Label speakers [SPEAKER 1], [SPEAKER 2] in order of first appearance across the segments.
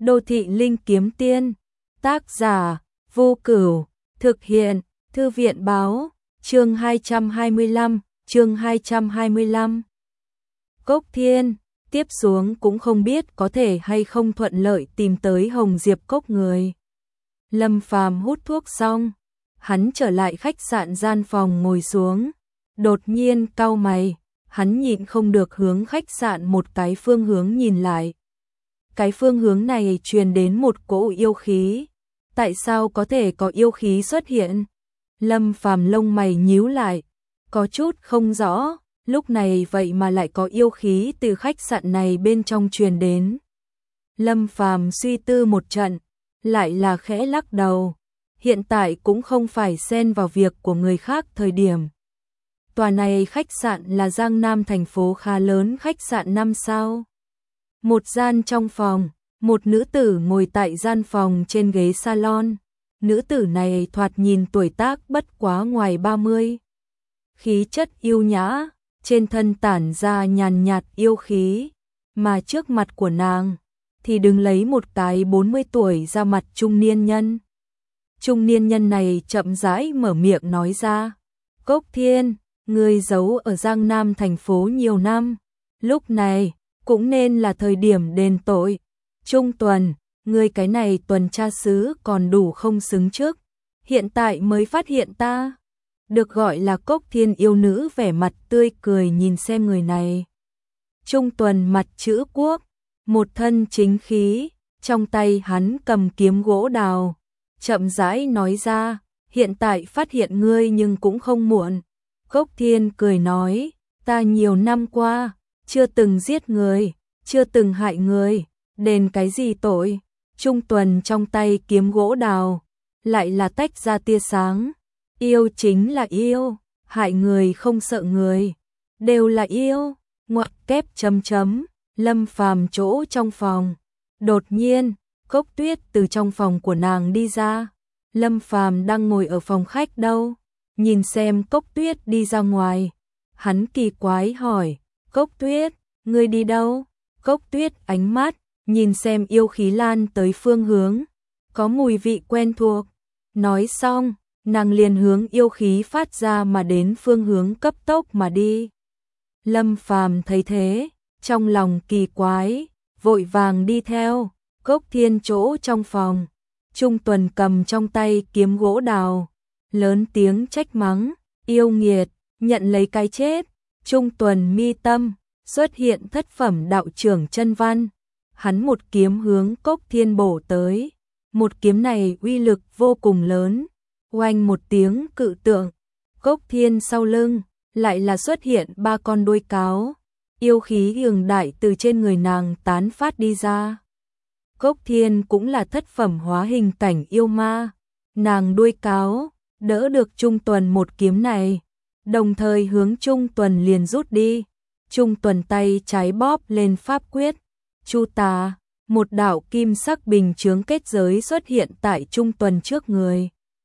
[SPEAKER 1] Đô thị linh kiếm tiên, tác giả, Vô Cửu, thực hiện, Thư viện báo, chương 225. Cốc Thiên, tiếp xuống cũng không biết có thể hay không thuận lợi tìm tới Hồng Diệp Cốc người. Lâm Phàm hút thuốc xong, hắn trở lại khách sạn gian phòng ngồi xuống, đột nhiên cau mày, hắn nhịn không được hướng khách sạn một cái phương hướng nhìn lại. Cái phương hướng này truyền đến một cỗ yêu khí. Tại sao có thể có yêu khí xuất hiện? Lâm Phàm lông mày nhíu lại, có chút không rõ, lúc này vậy mà lại có yêu khí từ khách sạn này bên trong truyền đến. Lâm Phàm suy tư một trận, lại là khẽ lắc đầu, hiện tại cũng không phải xen vào việc của người khác thời điểm. Tòa này khách sạn là Giang Nam thành phố khá lớn, khách sạn 5 sao. Một gian trong phòng, một nữ tử ngồi tại gian phòng trên ghế salon. Nữ tử này thoạt nhìn tuổi tác bất quá ngoài 30. Khí chất yêu nhã, trên thân tản ra nhàn nhạt yêu khí, mà trước mặt của nàng thì đứng lấy một cái 40 tuổi ra mặt trung niên nhân. Trung niên nhân này chậm rãi mở miệng nói ra, Cốc Thiên, ngươi giấu ở Giang Nam thành phố nhiều năm, lúc này cũng nên là thời điểm đền tội. Trung Tuần, ngươi cái này tuần tra sứ còn đủ không xứng trước, hiện tại mới phát hiện ta. Được gọi là Cốc Thiên yêu nữ vẻ mặt tươi cười nhìn xem người này. Trung Tuần mặt chữ quốc, một thân chính khí, trong tay hắn cầm kiếm gỗ đào, chậm rãi nói ra, hiện tại phát hiện ngươi nhưng cũng không muộn. Cốc Thiên cười nói, ta nhiều năm qua chưa từng giết người, chưa từng hại người, đền cái gì tội? Trung Tuần trong tay kiếm gỗ đào, lại là tách ra tia sáng. Yêu chính là yêu, hại người không sợ người, đều là yêu. Ngoặc kép chấm chấm, Lâm Phàm chỗ trong phòng. Đột nhiên, Cốc Tuyết từ trong phòng của nàng đi ra. Lâm Phàm đang ngồi ở phòng khách đâu, nhìn xem Cốc Tuyết đi ra ngoài. Hắn kỳ quái hỏi, Cốc Tuyết, ngươi đi đâu? Cốc Tuyết ánh mắt nhìn xem yêu khí lan tới phương hướng, có mùi vị quen thuộc. Nói xong, nàng liền hướng yêu khí phát ra mà đến phương hướng cấp tốc mà đi. Lâm Phàm thấy thế, trong lòng kỳ quái, vội vàng đi theo. Cốc Thiên chỗ trong phòng, Trung Tuần cầm trong tay kiếm gỗ đào, lớn tiếng trách mắng, yêu nghiệt, nhận lấy cái chết. Trung Tuần mi tâm xuất hiện thất phẩm đạo trưởng chân văn, hắn một kiếm hướng Cốc Thiên bổ tới. Một kiếm này uy lực vô cùng lớn, oanh một tiếng cự tượng. Cốc Thiên sau lưng lại là xuất hiện 3 con đuôi cáo, yêu khí cường đại từ trên người nàng tán phát đi ra. Cốc Thiên cũng là thất phẩm hóa hình cảnh yêu ma, nàng đuôi cáo đỡ được Trung Tuần một kiếm này, đồng thời hướng Trung Tuần liền rút đi. Trung Tuần tay trái bóp lên pháp quyết, Chu Tà, một đạo kim sắc bình chướng kết giới xuất hiện tại Trung Tuần trước người.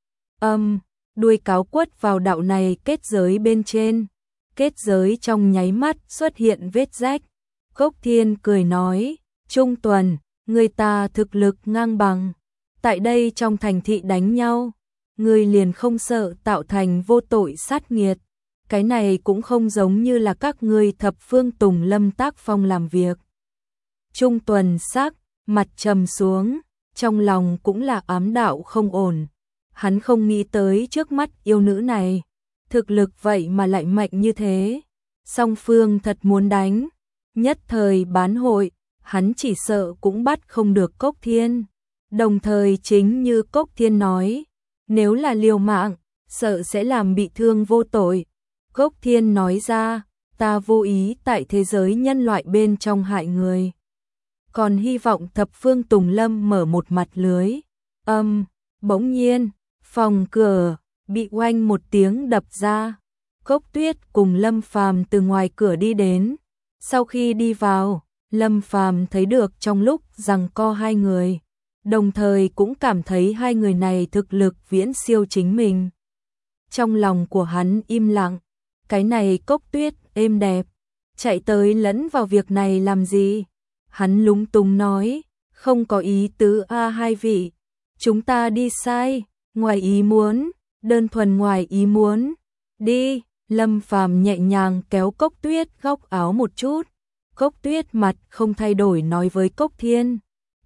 [SPEAKER 1] Đuôi cáo quất vào đạo này kết giới bên trên, kết giới trong nháy mắt xuất hiện vết rách. Cốc Thiên cười nói, Trung Tuần, người ta thực lực ngang bằng, tại đây trong thành thị đánh nhau, người liền không sợ tạo thành vô tội sát nghiệt. Cái này cũng không giống như là các ngươi thập phương Tùng Lâm tác phong làm việc. Trung Tuần sắc mặt trầm xuống, trong lòng cũng là ám đạo không ổn. Hắn không nghĩ tới trước mắt yêu nữ này, thực lực vậy mà lại mạnh như thế. Song phương thật muốn đánh, nhất thời bán hội, hắn chỉ sợ cũng bắt không được Cốc Thiên. Đồng thời chính như Cốc Thiên nói, nếu là liều mạng, sợ sẽ làm bị thương vô tội. Cốc Thiên nói ra, ta vô ý tại thế giới nhân loại bên trong hại người, còn hy vọng thập phương Tùng Lâm mở một mặt lưới. Bỗng nhiên, phòng cửa bị oanh một tiếng đập ra. Cốc Tuyết cùng Lâm Phàm từ ngoài cửa đi đến. Sau khi đi vào, Lâm Phàm thấy được trong lúc giằng co hai người, đồng thời cũng cảm thấy hai người này thực lực viễn siêu chính mình. Trong lòng của hắn im lặng, cái này Cốc Tuyết êm đẹp, chạy tới lẫn vào việc này làm gì? Hắn lúng túng nói, Không có ý tứ a hai vị. Chúng ta đi sai, ngoài ý muốn, đơn thuần ngoài ý muốn. Đi, Lâm Phàm nhẹ nhàng kéo Cốc Tuyết góc áo một chút. Cốc Tuyết mặt không thay đổi nói với Cốc Thiên.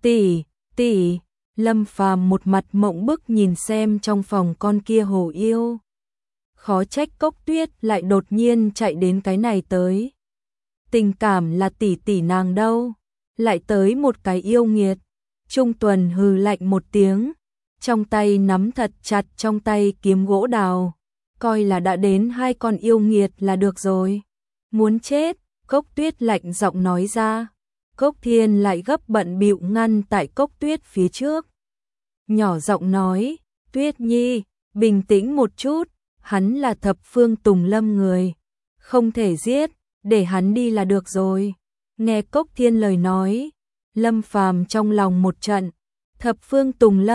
[SPEAKER 1] Tỷ. Lâm Phàm một mặt mộng bức nhìn xem trong phòng con kia hồ yêu. Khó trách Cốc Tuyết lại đột nhiên chạy đến cái này tới. Tình cảm là tỷ nàng đâu, lại tới một cái yêu nghiệt. Trung Tuần hừ lạnh một tiếng, trong tay nắm thật chặt trong tay kiếm gỗ đào, coi là đã đến hai con yêu nghiệt là được rồi. Muốn chết, Cốc Tuyết lạnh giọng nói ra. Cốc Thiên lại gấp bận bịu ngăn tại Cốc Tuyết phía trước. Nhỏ giọng nói, Tuyết Nhi, bình tĩnh một chút, hắn là thập phương Tùng Lâm người, không thể giết, để hắn đi là được rồi. Nghe Cốc Thiên lời nói, Lâm Phàm trong lòng một trận, thập phương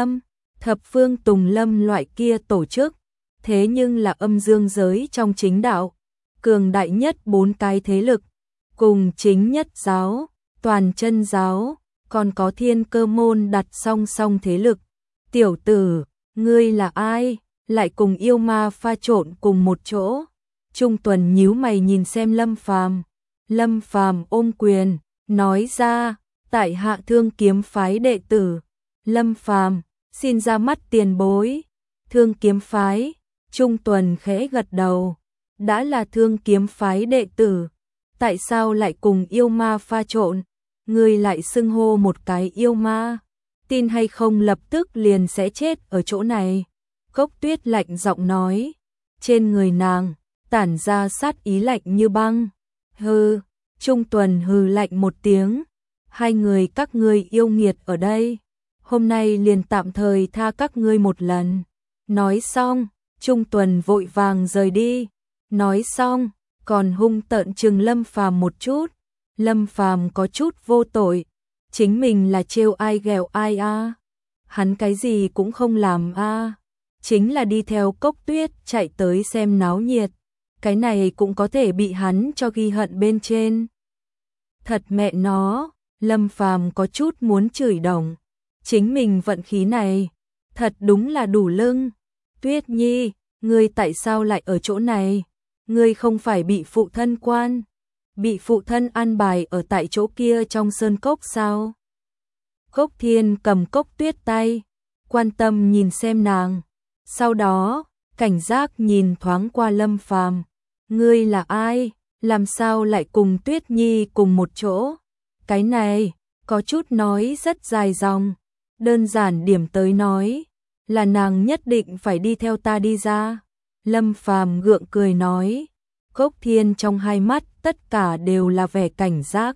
[SPEAKER 1] Tùng Lâm loại kia tổ chức, thế nhưng là âm dương giới trong chính đạo, cường đại nhất 4 cái thế lực, cùng chính nhất giáo, toàn chân giáo, còn có Thiên Cơ môn đặt song song thế lực. Tiểu tử, ngươi là ai, lại cùng yêu ma pha trộn cùng một chỗ? Trung Tuần nhíu mày nhìn xem Lâm Phàm. Lâm Phàm ôm quyền, nói ra, tại Hạ Thương Kiếm phái đệ tử. Lâm Phàm, xin ra mắt tiền bối. Thương Kiếm phái, Trung Tuần khẽ gật đầu. Đã là Thương Kiếm phái đệ tử, tại sao lại cùng yêu ma pha trộn? Ngươi lại xưng hô một cái yêu ma, tin hay không lập tức liền sẽ chết ở chỗ này. Cốc Tuyết lạnh giọng nói, trên người nàng tản ra sát ý lạnh như băng. Hừ, Trung Tuần hừ lạnh một tiếng, hai người các ngươi yêu nghiệt ở đây, hôm nay liền tạm thời tha các ngươi một lần. Nói xong, Trung Tuần vội vàng rời đi. Nói xong, còn hung tợn trừng Lâm Phàm một chút. Lâm Phàm có chút vô tội, chính mình là trêu ai ghẹo ai a? Hắn cái gì cũng không làm a, chính là đi theo Cốc Tuyết chạy tới xem náo nhiệt, cái này cũng có thể bị hắn cho ghi hận bên trên. Thật mẹ nó, Lâm Phàm có chút muốn chửi đồng, chính mình vận khí này, thật đúng là đủ lưng. Tuyết Nhi, ngươi tại sao lại ở chỗ này? Ngươi không phải bị phụ thân bị phụ thân an bài ở tại chỗ kia trong sơn cốc sao? Cốc Thiên cầm Cốc Tuyết tay, quan tâm nhìn xem nàng, sau đó, cảnh giác nhìn thoáng qua Lâm Phàm. Ngươi là ai? Làm sao lại cùng Tuyết Nhi cùng một chỗ? Cái này, có chút nói rất dài dòng, đơn giản điểm tới nói, là nàng nhất định phải đi theo ta đi ra. Lâm Phàm gượng cười nói. Cốc Thiên trong hai mắt tất cả đều là vẻ cảnh giác.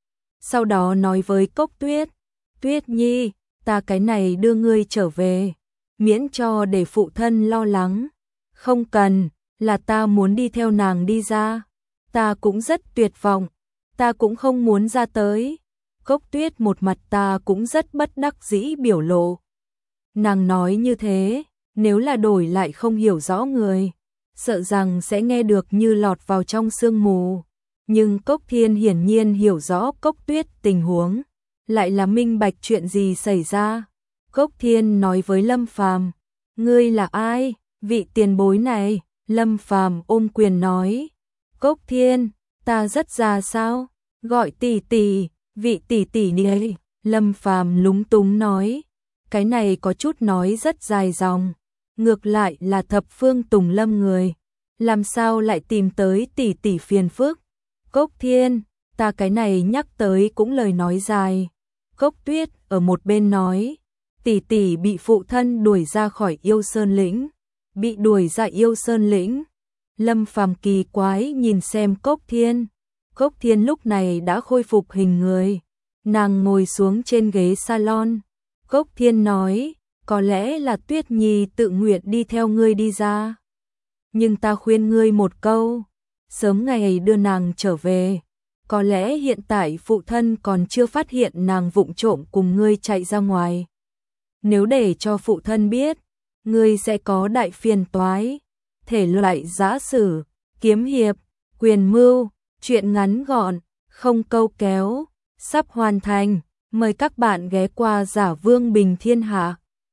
[SPEAKER 1] Sau đó nói với Cốc Tuyết, Tuyết Nhi, ta cái này đưa ngươi trở về, miễn cho để phụ thân lo lắng. Không cần, là ta muốn đi theo nàng đi ra. Ta cũng rất tuyệt vọng, ta cũng không muốn ra tới. Cốc Tuyết một mặt ta cũng rất bất đắc dĩ biểu lộ. Nàng nói như thế, nếu là đổi lại không hiểu rõ người, sợ rằng sẽ nghe được như lọt vào trong sương mù. Nhưng Cốc Thiên hiển nhiên hiểu rõ Cốc Tuyết tình huống, lại là minh bạch chuyện gì xảy ra. Cốc Thiên nói với Lâm Phàm, ngươi là ai, vị tiền bối này? Lâm Phàm ôm quyền nói, Cốc Thiên, ta rất già sao? Gọi tỷ tỷ, vị tỷ tỷ này. Lâm Phàm lúng túng nói, cái này có chút nói rất dài dòng. Ngược lại là thập phương Tùng Lâm người, làm sao lại tìm tới tỷ tỷ phiền phức? Cốc Thiên, ta cái này nhắc tới cũng lời nói dài. Cốc Tuyết ở một bên nói, tỷ tỷ bị phụ thân đuổi ra khỏi Yêu Sơn lĩnh, bị đuổi ra Yêu Sơn lĩnh. Lâm Phàm kỳ quái nhìn xem Cốc Thiên. Cốc Thiên lúc này đã khôi phục hình người, nàng ngồi xuống trên ghế salon. Cốc Thiên nói, có lẽ là Tuyết Nhi tự nguyện đi theo ngươi đi ra. Nhưng ta khuyên ngươi một câu, sớm ngày đưa nàng trở về. Có lẽ hiện tại phụ thân còn chưa phát hiện nàng vụng trộm cùng ngươi chạy ra ngoài. Nếu để cho phụ thân biết, ngươi sẽ có đại phiền toái. Thể loại giã sử, kiếm hiệp, quyền mưu, truyện ngắn gọn, không câu kéo, sắp hoàn thành. Mời các bạn ghé qua Giả Vương Bình Thiên Hạ.